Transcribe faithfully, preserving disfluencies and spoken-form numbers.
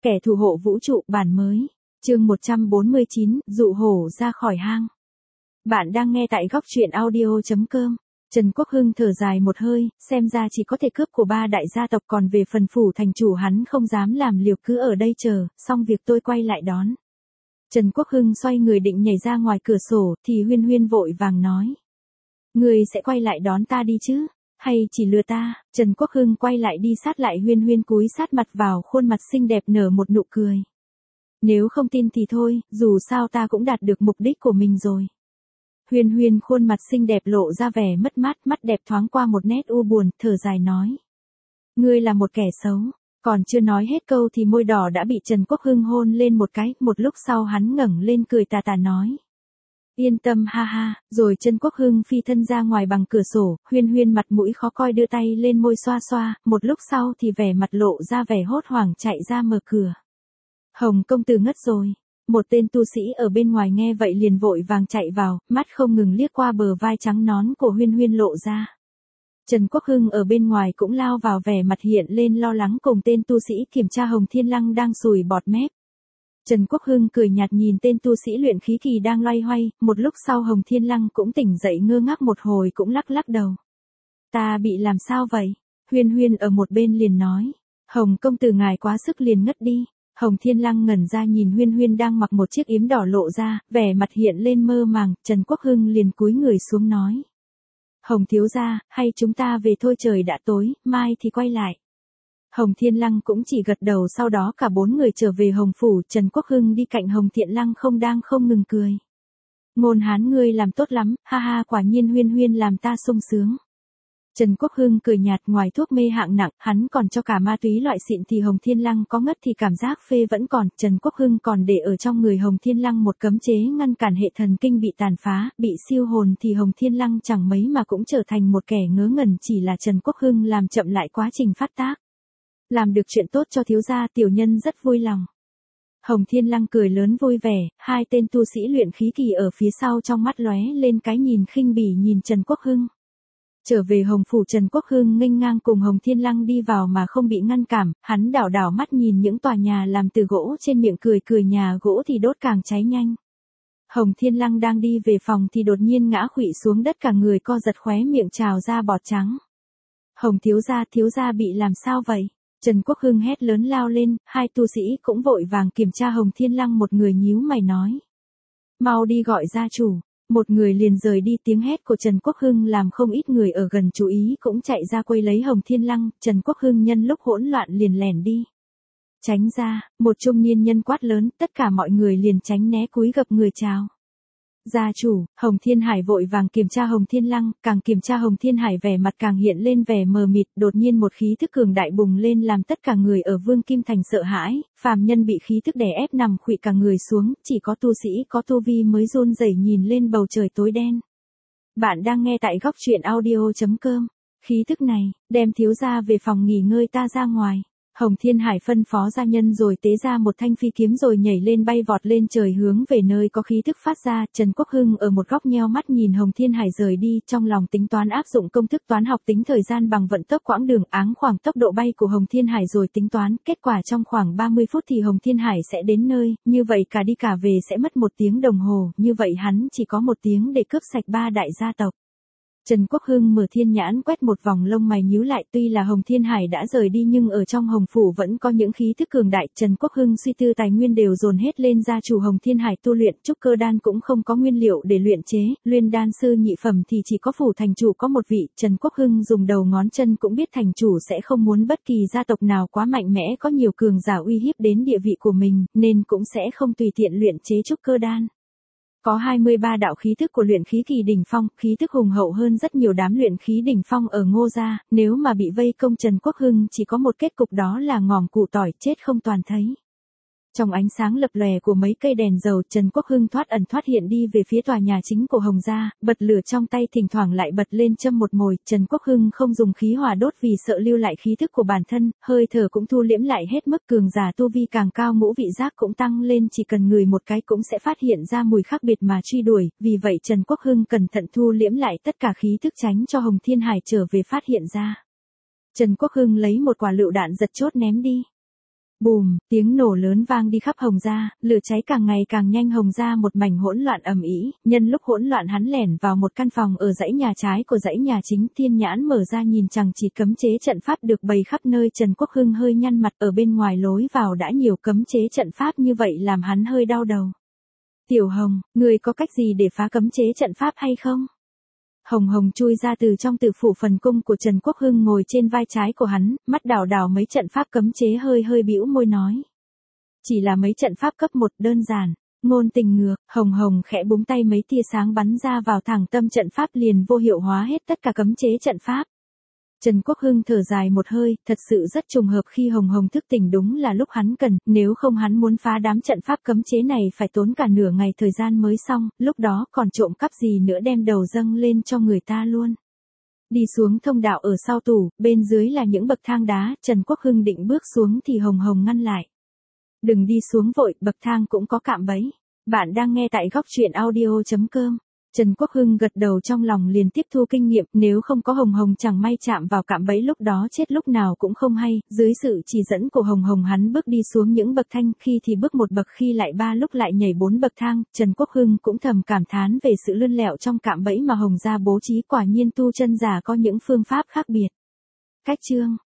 Kẻ thù hộ vũ trụ bản mới. Chương một trăm bốn mươi chín, dụ hổ ra khỏi hang. Bạn đang nghe tại góc truyện audio chấm com. Trần Quốc Hưng thở dài một hơi, xem ra chỉ có thể cướp của ba đại gia tộc, còn về phần phủ thành chủ hắn không dám làm liều, cứ ở đây chờ, xong việc tôi quay lại đón. Trần Quốc Hưng xoay người định nhảy ra ngoài cửa sổ, thì Huyên Huyên vội vàng nói. Người sẽ quay lại đón ta đi chứ? Hay chỉ lừa ta? Trần Quốc Hưng quay lại đi sát lại Huyên Huyên, cúi sát mặt vào khuôn mặt xinh đẹp nở một nụ cười. Nếu không tin thì thôi, dù sao ta cũng đạt được mục đích của mình rồi. Huyên Huyên khuôn mặt xinh đẹp lộ ra vẻ mất mát, mắt đẹp thoáng qua một nét u buồn, thở dài nói. Ngươi là một kẻ xấu. Còn chưa nói hết câu thì môi đỏ đã bị Trần Quốc Hưng hôn lên một cái, một lúc sau hắn ngẩng lên cười tà tà nói. Yên tâm ha ha, rồi Trần Quốc Hưng phi thân ra ngoài bằng cửa sổ. Huyên Huyên mặt mũi khó coi đưa tay lên môi xoa xoa, một lúc sau thì vẻ mặt lộ ra vẻ hốt hoảng chạy ra mở cửa. Hồng công tử ngất rồi. Một tên tu sĩ ở bên ngoài nghe vậy liền vội vàng chạy vào, mắt không ngừng liếc qua bờ vai trắng nón của Huyên Huyên lộ ra. Trần Quốc Hưng ở bên ngoài cũng lao vào, vẻ mặt hiện lên lo lắng cùng tên tu sĩ kiểm tra Hồng Thiên Lăng đang sùi bọt mép. Trần Quốc Hưng cười nhạt nhìn tên tu sĩ luyện khí kỳ đang loay hoay, một lúc sau Hồng Thiên Lăng cũng tỉnh dậy, ngơ ngác một hồi cũng lắc lắc đầu. Ta bị làm sao vậy? Huyên Huyên ở một bên liền nói. Hồng công tử ngài quá sức liền ngất đi. Hồng Thiên Lăng ngẩn ra nhìn Huyên Huyên đang mặc một chiếc yếm đỏ lộ ra, vẻ mặt hiện lên mơ màng. Trần Quốc Hưng liền cúi người xuống nói. Hồng thiếu gia, hay chúng ta về thôi, trời đã tối, mai thì quay lại. Hồng Thiên Lăng cũng chỉ gật đầu, sau đó cả bốn người trở về Hồng Phủ. Trần Quốc Hưng đi cạnh Hồng Thiện Lăng không đang không ngừng cười. Ngôn hán ngươi làm tốt lắm, ha ha, quả nhiên Huyên Huyên làm ta sung sướng. Trần Quốc Hưng cười nhạt, ngoài thuốc mê hạng nặng, hắn còn cho cả ma túy loại xịn thì Hồng Thiên Lăng có ngất thì cảm giác phê vẫn còn. Trần Quốc Hưng còn để ở trong người Hồng Thiên Lăng một cấm chế ngăn cản hệ thần kinh bị tàn phá, bị siêu hồn thì Hồng Thiên Lăng chẳng mấy mà cũng trở thành một kẻ ngớ ngẩn, chỉ là Trần Quốc Hưng làm chậm lại quá trình phát tác. Làm được chuyện tốt cho thiếu gia, tiểu nhân rất vui lòng. Hồng Thiên Lăng cười lớn vui vẻ, hai tên tu sĩ luyện khí kỳ ở phía sau trong mắt lóe lên cái nhìn khinh bỉ nhìn Trần Quốc Hưng. Trở về Hồng Phủ, Trần Quốc Hưng nghênh ngang cùng Hồng Thiên Lăng đi vào mà không bị ngăn cản, hắn đảo đảo mắt nhìn những tòa nhà làm từ gỗ trên miệng cười cười, nhà gỗ thì đốt càng cháy nhanh. Hồng Thiên Lăng đang đi về phòng thì đột nhiên ngã khuỵu xuống đất, cả người co giật, khóe miệng trào ra bọt trắng. Hồng thiếu gia, thiếu gia bị làm sao vậy? Trần Quốc Hưng hét lớn lao lên, hai tu sĩ cũng vội vàng kiểm tra Hồng Thiên Lăng, một người nhíu mày nói. Mau đi gọi gia chủ. Một người liền rời đi, tiếng hét của Trần Quốc Hưng làm không ít người ở gần chú ý cũng chạy ra quây lấy Hồng Thiên Lăng. Trần Quốc Hưng nhân lúc hỗn loạn liền lẻn đi. Tránh ra, một trung niên nhân quát lớn, tất cả mọi người liền tránh né cúi gập người chào. Gia chủ. Hồng Thiên Hải vội vàng kiểm tra Hồng Thiên Lăng, càng kiểm tra Hồng Thiên Hải vẻ mặt càng hiện lên vẻ mờ mịt, đột nhiên một khí thức cường đại bùng lên làm tất cả người ở Vương Kim Thành sợ hãi, phàm nhân bị khí thức đè ép nằm khuỵu cả người xuống, chỉ có tu sĩ có tu vi mới run rẩy nhìn lên bầu trời tối đen. Bạn đang nghe tại góc truyện audio chấm com. Khí thức này, đem thiếu gia về phòng nghỉ ngơi, ta ra ngoài. Hồng Thiên Hải phân phó gia nhân rồi tế ra một thanh phi kiếm rồi nhảy lên bay vọt lên trời hướng về nơi có khí thức phát ra. Trần Quốc Hưng ở một góc nheo mắt nhìn Hồng Thiên Hải rời đi, trong lòng tính toán áp dụng công thức toán học tính thời gian bằng vận tốc quãng đường, áng khoảng tốc độ bay của Hồng Thiên Hải rồi tính toán, kết quả trong khoảng ba mươi phút thì Hồng Thiên Hải sẽ đến nơi, như vậy cả đi cả về sẽ mất một tiếng đồng hồ, như vậy hắn chỉ có một tiếng để cướp sạch ba đại gia tộc. Trần Quốc Hưng mở thiên nhãn quét một vòng, lông mày nhíu lại, tuy là Hồng Thiên Hải đã rời đi nhưng ở trong Hồng Phủ vẫn có những khí thức cường đại. Trần Quốc Hưng suy tư tài nguyên đều dồn hết lên gia chủ Hồng Thiên Hải tu luyện, trúc cơ đan cũng không có nguyên liệu để luyện chế, luyện đan sư nhị phẩm thì chỉ có phủ thành chủ có một vị. Trần Quốc Hưng dùng đầu ngón chân cũng biết thành chủ sẽ không muốn bất kỳ gia tộc nào quá mạnh mẽ có nhiều cường giả uy hiếp đến địa vị của mình, nên cũng sẽ không tùy tiện luyện chế trúc cơ đan. Có hai mươi ba đạo khí thức của luyện khí kỳ đỉnh phong, khí thức hùng hậu hơn rất nhiều đám luyện khí đỉnh phong ở Ngô gia, nếu mà bị vây công Trần Quốc Hưng chỉ có một kết cục, đó là ngòm củ tỏi, chết không toàn thấy. Trong ánh sáng lập lòe của mấy cây đèn dầu, Trần Quốc Hưng thoát ẩn thoát hiện đi về phía tòa nhà chính của Hồng gia, bật lửa trong tay thỉnh thoảng lại bật lên châm một mồi. Trần Quốc Hưng không dùng khí hỏa đốt vì sợ lưu lại khí thức của bản thân, hơi thở cũng thu liễm lại hết mức, cường giả tu vi càng cao ngũ vị giác cũng tăng lên, chỉ cần ngửi một cái cũng sẽ phát hiện ra mùi khác biệt mà truy đuổi, vì vậy Trần Quốc Hưng cẩn thận thu liễm lại tất cả khí thức tránh cho Hồng Thiên Hải trở về phát hiện ra. Trần Quốc Hưng lấy một quả lựu đạn giật chốt ném đi. Bùm, tiếng nổ lớn vang đi khắp Hồng gia, lửa cháy càng ngày càng nhanh. Hồng gia một mảnh hỗn loạn ầm ĩ. Nhân lúc hỗn loạn hắn lẻn vào một căn phòng ở dãy nhà trái của dãy nhà chính. Thiên nhãn mở ra nhìn chằng chịt cấm chế trận pháp được bày khắp nơi. Trần Quốc Hưng hơi nhăn mặt, ở bên ngoài lối vào đã nhiều cấm chế trận pháp như vậy làm hắn hơi đau đầu. Tiểu Hồng, người có cách gì để phá cấm chế trận pháp hay không? Hồng Hồng chui ra từ trong tử phủ phần cung của Trần Quốc Hưng, ngồi trên vai trái của hắn, mắt đảo đảo mấy trận pháp cấm chế, hơi hơi bĩu môi nói. Chỉ là mấy trận pháp cấp một đơn giản. Ngôn tình ngược. Hồng Hồng khẽ búng tay, mấy tia sáng bắn ra vào thẳng tâm trận pháp, liền vô hiệu hóa hết tất cả cấm chế trận pháp. Trần Quốc Hưng thở dài một hơi, thật sự rất trùng hợp khi Hồng Hồng thức tỉnh đúng là lúc hắn cần, nếu không hắn muốn phá đám trận pháp cấm chế này phải tốn cả nửa ngày thời gian mới xong, lúc đó còn trộm cắp gì nữa đem đầu dâng lên cho người ta luôn. Đi xuống thông đạo ở sau tủ, bên dưới là những bậc thang đá. Trần Quốc Hưng định bước xuống thì Hồng Hồng ngăn lại. Đừng đi xuống vội, bậc thang cũng có cạm bẫy. Bạn đang nghe tại góc truyện audio chấm com. Trần Quốc Hưng gật đầu, trong lòng liền tiếp thu kinh nghiệm, nếu không có Hồng Hồng chẳng may chạm vào cạm bẫy lúc đó chết lúc nào cũng không hay. Dưới sự chỉ dẫn của Hồng Hồng hắn bước đi xuống những bậc thang, khi thì bước một bậc, khi lại ba, lúc lại nhảy bốn bậc thang. Trần Quốc Hưng cũng thầm cảm thán về sự lươn lẹo trong cạm bẫy mà Hồng gia bố trí, quả nhiên tu chân giả có những phương pháp khác biệt. Cách chương